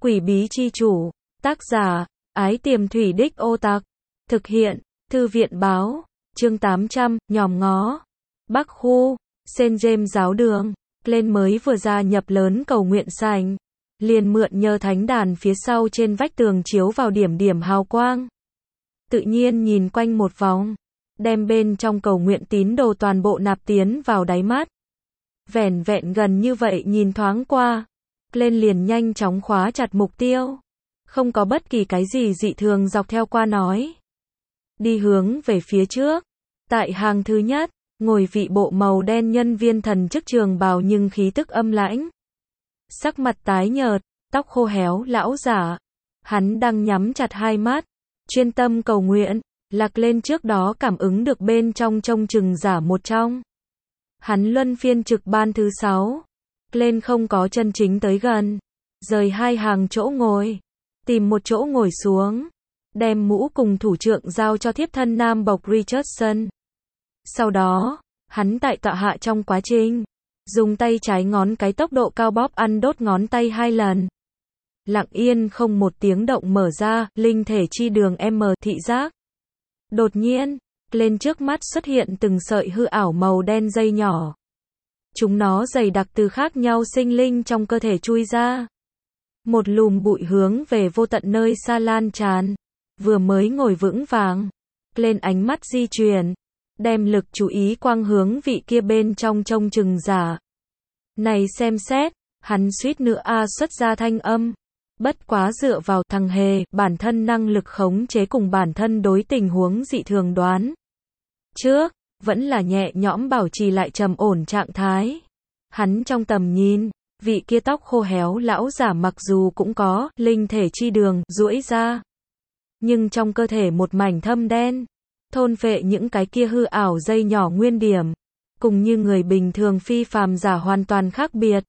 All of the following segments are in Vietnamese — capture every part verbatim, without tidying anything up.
Quỷ bí chi chủ, tác giả, Ái Tiềm Thủy Đích Ô Tặc, thực hiện, Thư viện báo, chương tám trăm, nhòm ngó, Bắc Khu, Saint James giáo đường, lên mới vừa gia nhập lớn cầu nguyện sảnh, liền mượn nhờ thánh đàn phía sau trên vách tường chiếu vào điểm điểm hào quang. Tự nhiên nhìn quanh một vòng, đem bên trong cầu nguyện tín đồ toàn bộ nạp tiến vào đáy mắt. Vẻn vẹn gần như vậy nhìn thoáng qua, lên liền nhanh chóng khóa chặt mục tiêu. Không có bất kỳ cái gì dị thường dọc theo qua nói. Đi hướng về phía trước. Tại hàng thứ nhất, ngồi vị bộ màu đen nhân viên thần chức trường bào nhưng khí tức âm lãnh. Sắc mặt tái nhợt, tóc khô héo lão giả. Hắn đang nhắm chặt hai mắt, chuyên tâm cầu nguyện. Lạc lên trước đó cảm ứng được bên trong trông chừng giả một trong. Hắn luân phiên trực ban thứ sáu. Lên không có chân chính tới gần. Rời hai hàng chỗ ngồi. Tìm một chỗ ngồi xuống. Đem mũ cùng thủ trượng giao cho thiếp thân nam bộc Richardson. Sau đó, hắn tại tọa hạ trong quá trình. Dùng tay trái ngón cái tốc độ cao bóp ăn đốt ngón tay hai lần. Lặng yên không một tiếng động mở ra, linh thể chi đường M thị giác. Đột nhiên, lên trước mắt xuất hiện từng sợi hư ảo màu đen dây nhỏ. Chúng nó dày đặc từ khác nhau sinh linh trong cơ thể chui ra. Một lùm bụi hướng về vô tận nơi xa lan tràn. Vừa mới ngồi vững vàng, lên ánh mắt di chuyển, đem lực chú ý quang hướng vị kia bên trong trông chừng giả. Này xem xét, hắn suýt nữa a xuất ra thanh âm. Bất quá dựa vào thằng hề, bản thân năng lực khống chế cùng bản thân đối tình huống dị thường đoán. Trước, vẫn là nhẹ nhõm bảo trì lại trầm ổn trạng thái. Hắn trong tầm nhìn, vị kia tóc khô héo lão giả mặc dù cũng có linh thể chi đường duỗi ra. Nhưng trong cơ thể một mảnh thâm đen, thôn phệ những cái kia hư ảo dây nhỏ nguyên điểm. Cùng như người bình thường phi phàm giả hoàn toàn khác biệt.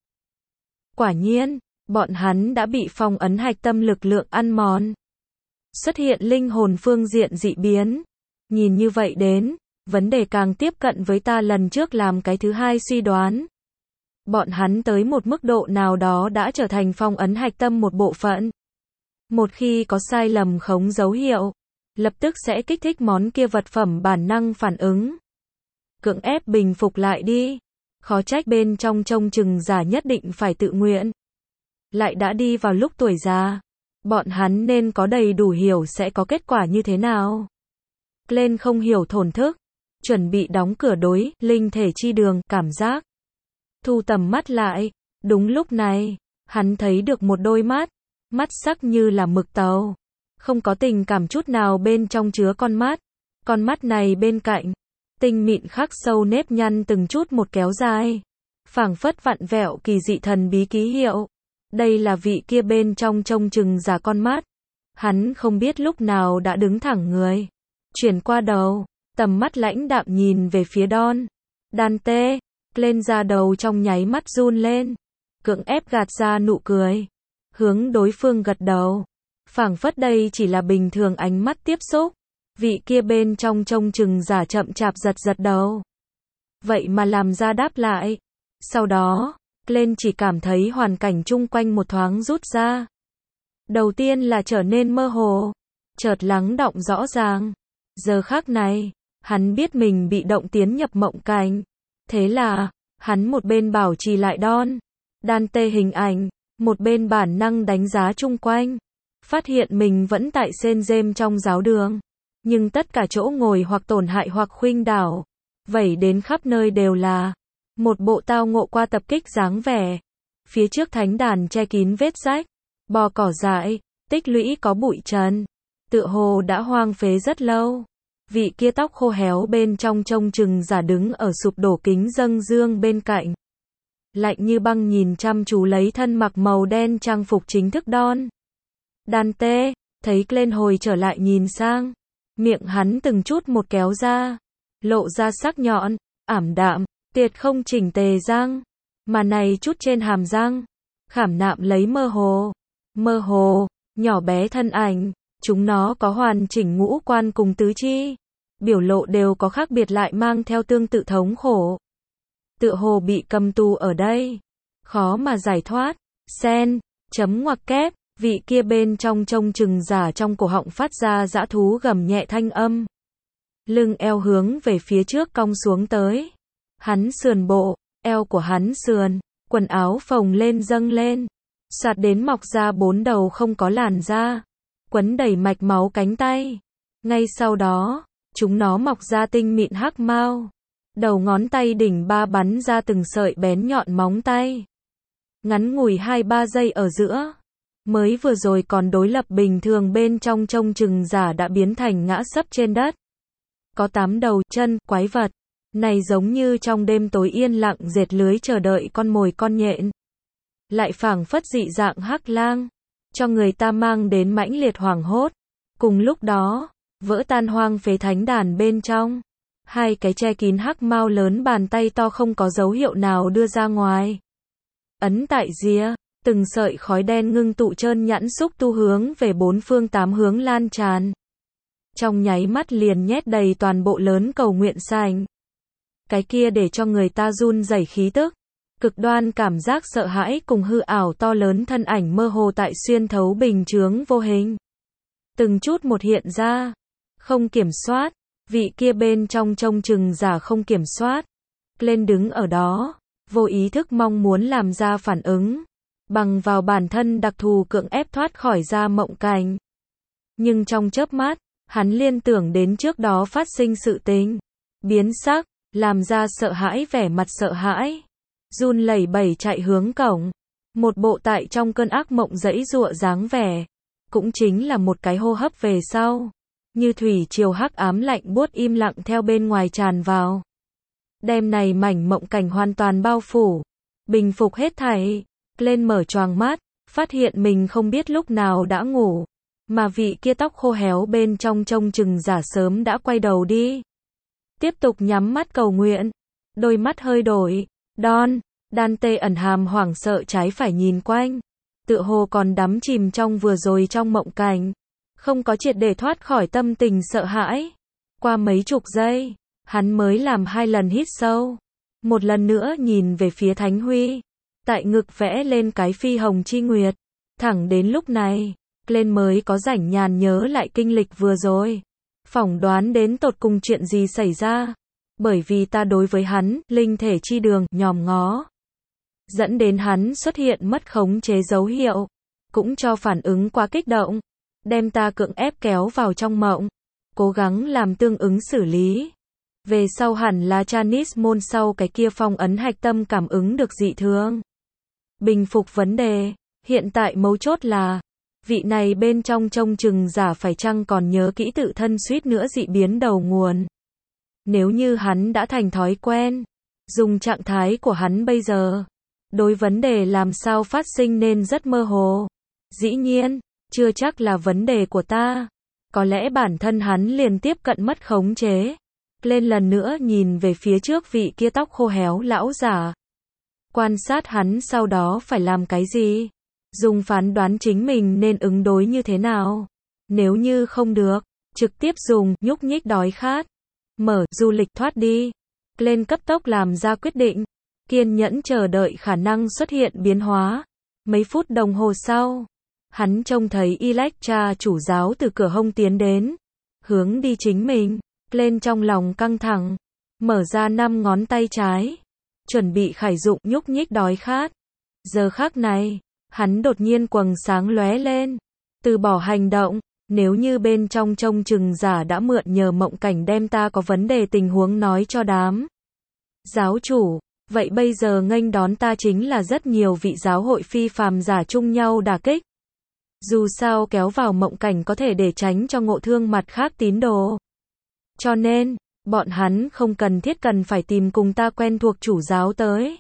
Quả nhiên, bọn hắn đã bị phong ấn hạch tâm lực lượng ăn mòn. Xuất hiện linh hồn phương diện dị biến. Nhìn như vậy đến, vấn đề càng tiếp cận với ta lần trước làm cái thứ hai suy đoán. Bọn hắn tới một mức độ nào đó đã trở thành phong ấn hạch tâm một bộ phận. Một khi có sai lầm khống dấu hiệu, lập tức sẽ kích thích món kia vật phẩm bản năng phản ứng. Cưỡng ép bình phục lại đi. Khó trách bên trong trông chừng giả nhất định phải tự nguyện. Lại đã đi vào lúc tuổi già. Bọn hắn nên có đầy đủ hiểu sẽ có kết quả như thế nào. Lên không hiểu thổn thức. Chuẩn bị đóng cửa đối, linh thể chi đường, cảm giác. Thu tầm mắt lại. Đúng lúc này, hắn thấy được một đôi mắt. Mắt sắc như là mực tàu. Không có tình cảm chút nào bên trong chứa con mắt. Con mắt này bên cạnh. Tinh mịn khắc sâu nếp nhăn từng chút một kéo dài. Phảng phất vặn vẹo kỳ dị thần bí ký hiệu. Đây là vị kia bên trong trông chừng giả con mắt. Hắn không biết lúc nào đã đứng thẳng người. Chuyển qua đầu. Tầm mắt lãnh đạm nhìn về phía Don. Dante. Lên ra đầu trong nháy mắt run lên. Cưỡng ép gạt ra nụ cười. Hướng đối phương gật đầu. Phảng phất đây chỉ là bình thường ánh mắt tiếp xúc. Vị kia bên trong trông chừng giả chậm chạp giật giật đầu. Vậy mà làm ra đáp lại. Sau đó, lên chỉ cảm thấy hoàn cảnh chung quanh một thoáng rút ra. Đầu tiên là trở nên mơ hồ. Chợt lắng đọng rõ ràng. Giờ khắc này, hắn biết mình bị động tiến nhập mộng cảnh. Thế là, hắn một bên bảo trì lại Don Dante hình ảnh. Một bên bản năng đánh giá chung quanh. Phát hiện mình vẫn tại Saint James trong giáo đường. Nhưng tất cả chỗ ngồi hoặc tổn hại hoặc khuynh đảo. Vẩy đến khắp nơi đều là. Một bộ tao ngộ qua tập kích dáng vẻ. Phía trước thánh đàn che kín vết rách. Bò cỏ dại. Tích lũy có bụi trần. Tựa hồ đã hoang phế rất lâu. Vị kia tóc khô héo bên trong trông chừng giả đứng ở sụp đổ kính dâng dương bên cạnh. Lạnh như băng nhìn chăm chú lấy thân mặc màu đen trang phục chính thức Don Dante, thấy lên hồi trở lại nhìn sang. Miệng hắn từng chút một kéo ra. Lộ ra sắc nhọn, ảm đạm, tuyệt không chỉnh tề răng. Mà này chút trên hàm răng. Khảm nạm lấy mơ hồ. Mơ hồ, nhỏ bé thân ảnh. Chúng nó có hoàn chỉnh ngũ quan cùng tứ chi. Biểu lộ đều có khác biệt lại mang theo tương tự thống khổ. Tựa hồ bị cầm tù ở đây. Khó mà giải thoát. Sen, chấm ngoặc kép, Vị kia bên trong trông chừng giả trong cổ họng phát ra dã thú gầm nhẹ thanh âm. Lưng eo hướng về phía trước cong xuống tới. Hắn sườn bộ, eo của hắn sườn, quần áo phồng lên dâng lên, soạt đến mọc ra bốn đầu không có làn da, quấn đầy mạch máu cánh tay. Ngay sau đó, chúng nó mọc ra tinh mịn hắc mao. Đầu ngón tay đỉnh ba bắn ra từng sợi bén nhọn móng tay. Ngắn ngủi hai ba giây ở giữa. Mới vừa rồi còn đối lập bình thường bên trong trông chừng giả đã biến thành ngã sấp trên đất. Có tám đầu chân, quái vật. Này giống như trong đêm tối yên lặng dệt lưới chờ đợi con mồi con nhện. Lại phảng phất dị dạng hắc lang. Cho người ta mang đến mãnh liệt hoảng hốt. Cùng lúc đó, vỡ tan hoang phế thánh đàn bên trong. Hai cái che kín hắc mao lớn bàn tay to không có dấu hiệu nào đưa ra ngoài. Ấn tại rìa, từng sợi khói đen ngưng tụ trơn nhẵn xúc tu hướng về bốn phương tám hướng lan tràn. Trong nháy mắt liền nhét đầy toàn bộ lớn cầu nguyện sảnh. Cái kia để cho người ta run rẩy khí tức. Cực đoan cảm giác sợ hãi cùng hư ảo to lớn thân ảnh mơ hồ tại xuyên thấu bình chướng vô hình. Từng chút một hiện ra. Không kiểm soát. Vị kia bên trong trông chừng giả không kiểm soát. Lên đứng ở đó. Vô ý thức mong muốn làm ra phản ứng. Bằng vào bản thân đặc thù cưỡng ép thoát khỏi ra mộng cảnh. Nhưng trong chớp mắt, hắn liên tưởng đến trước đó phát sinh sự tình. Biến sắc, làm ra sợ hãi vẻ mặt sợ hãi. Run lẩy bẩy chạy hướng cổng. Một bộ tại trong cơn ác mộng giãy giụa dáng vẻ. Cũng chính là một cái hô hấp về sau. Như thủy triều hắc ám lạnh buốt im lặng theo bên ngoài tràn vào. Đêm này mảnh mộng cảnh hoàn toàn bao phủ. Bình phục hết thảy. Lên mở choàng mắt, phát hiện mình không biết lúc nào đã ngủ. Mà vị kia tóc khô héo bên trong trông chừng giả sớm đã quay đầu đi. Tiếp tục nhắm mắt cầu nguyện. Đôi mắt hơi đổi. Đon, đan tê ẩn hàm hoảng sợ trái phải nhìn quanh. Tựa hồ còn đắm chìm trong vừa rồi trong mộng cảnh. Không có triệt để thoát khỏi tâm tình sợ hãi. Qua mấy chục giây, hắn mới làm hai lần hít sâu. Một lần nữa nhìn về phía Thánh Huy. Tại ngực vẽ lên cái phi hồng chi nguyệt. Thẳng đến lúc này, lên mới có rảnh nhàn nhớ lại kinh lịch vừa rồi. Phỏng đoán đến tột cùng chuyện gì xảy ra. Bởi vì ta đối với hắn, linh thể chi đường, nhòm ngó. Dẫn đến hắn xuất hiện mất khống chế dấu hiệu. Cũng cho phản ứng quá kích động. Đem ta cưỡng ép kéo vào trong mộng. Cố gắng làm tương ứng xử lý. Về sau hẳn là Chinese môn sau cái kia phong ấn hạch tâm cảm ứng được dị thường. Bình phục vấn đề. Hiện tại mấu chốt là. Vị này bên trong trông chừng giả phải chăng còn nhớ kỹ tự thân suýt nữa dị biến đầu nguồn. Nếu như hắn đã thành thói quen. Dùng trạng thái của hắn bây giờ. Đối vấn đề làm sao phát sinh nên rất mơ hồ. Dĩ nhiên, chưa chắc là vấn đề của ta. Có lẽ bản thân hắn liền tiếp cận mất khống chế. Lên lần nữa nhìn về phía trước vị kia tóc khô héo lão giả. Quan sát hắn sau đó phải làm cái gì? Dùng phán đoán chính mình nên ứng đối như thế nào? Nếu như không được, trực tiếp dùng nhúc nhích đói khát. Mở du lịch thoát đi. Lên cấp tốc làm ra quyết định. Kiên nhẫn chờ đợi khả năng xuất hiện biến hóa. Mấy phút đồng hồ sau, hắn trông thấy Electra chủ giáo từ cửa hông tiến đến. Hướng đi chính mình. Lên trong lòng căng thẳng. Mở ra năm ngón tay trái. Chuẩn bị khải dụng nhúc nhích đói khát. Giờ khắc này, hắn đột nhiên quầng sáng lóe lên. Từ bỏ hành động. Nếu như bên trong trông chừng giả đã mượn nhờ mộng cảnh đem ta có vấn đề tình huống nói cho đám giáo chủ. Vậy bây giờ nghênh đón ta chính là rất nhiều vị giáo hội phi phàm giả chung nhau đả kích. Dù sao kéo vào mộng cảnh có thể để tránh cho ngộ thương mặt khác tín đồ. Cho nên, bọn hắn không cần thiết cần phải tìm cùng ta quen thuộc chủ giáo tới.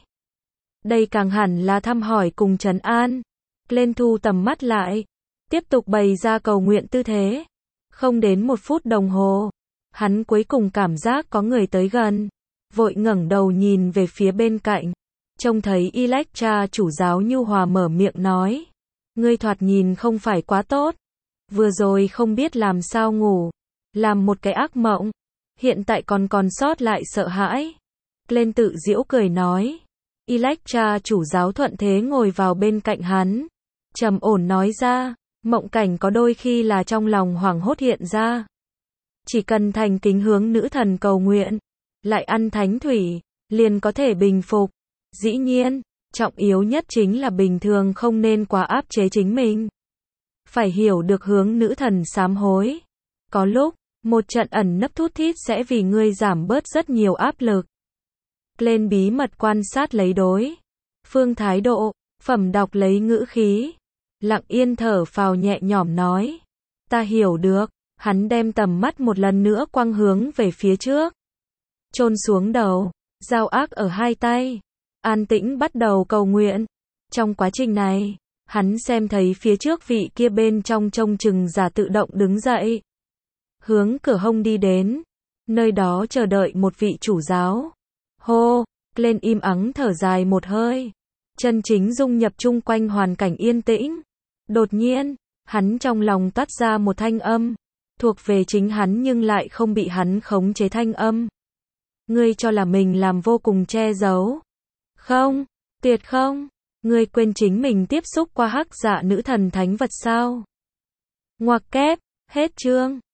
Đây càng hẳn là thăm hỏi cùng trấn an. Lên thu tầm mắt lại. Tiếp tục bày ra cầu nguyện tư thế. Không đến một phút đồng hồ. Hắn cuối cùng cảm giác có người tới gần. Vội ngẩng đầu nhìn về phía bên cạnh. Trông thấy Electra chủ giáo nhu hòa mở miệng nói. Ngươi thoạt nhìn không phải quá tốt. Vừa rồi không biết làm sao ngủ. Làm một cái ác mộng. Hiện tại còn còn sót lại sợ hãi. Lên tự giễu cười nói. Electra chủ giáo thuận thế ngồi vào bên cạnh hắn. trầm ổn nói ra, mộng cảnh có đôi khi là trong lòng hoảng hốt hiện ra. Chỉ cần thành kính hướng nữ thần cầu nguyện, lại ăn thánh thủy, liền có thể bình phục. Dĩ nhiên, trọng yếu nhất chính là bình thường không nên quá áp chế chính mình. Phải hiểu được hướng nữ thần sám hối. Có lúc, một trận ẩn nấp thút thít sẽ vì ngươi giảm bớt rất nhiều áp lực. Lên bí mật quan sát lấy đối phương thái độ, phẩm đọc lấy ngữ khí. Lặng yên thở phào nhẹ nhõm nói. Ta hiểu được, hắn đem tầm mắt một lần nữa quăng hướng về phía trước. Chôn xuống đầu, dao ác ở hai tay. An tĩnh bắt đầu cầu nguyện. Trong quá trình này, hắn xem thấy phía trước vị kia bên trong trông chừng giả tự động đứng dậy. Hướng cửa hông đi đến. Nơi đó chờ đợi một vị chủ giáo. Hô, lên im ắng thở dài một hơi. Chân chính dung nhập chung quanh hoàn cảnh yên tĩnh. Đột nhiên, hắn trong lòng toát ra một thanh âm. Thuộc về chính hắn nhưng lại không bị hắn khống chế thanh âm. Ngươi cho là mình làm vô cùng che giấu. Không, tuyệt không. Ngươi quên chính mình tiếp xúc qua hắc dạ nữ thần thánh vật sao? Ngoặc kép, hết chương.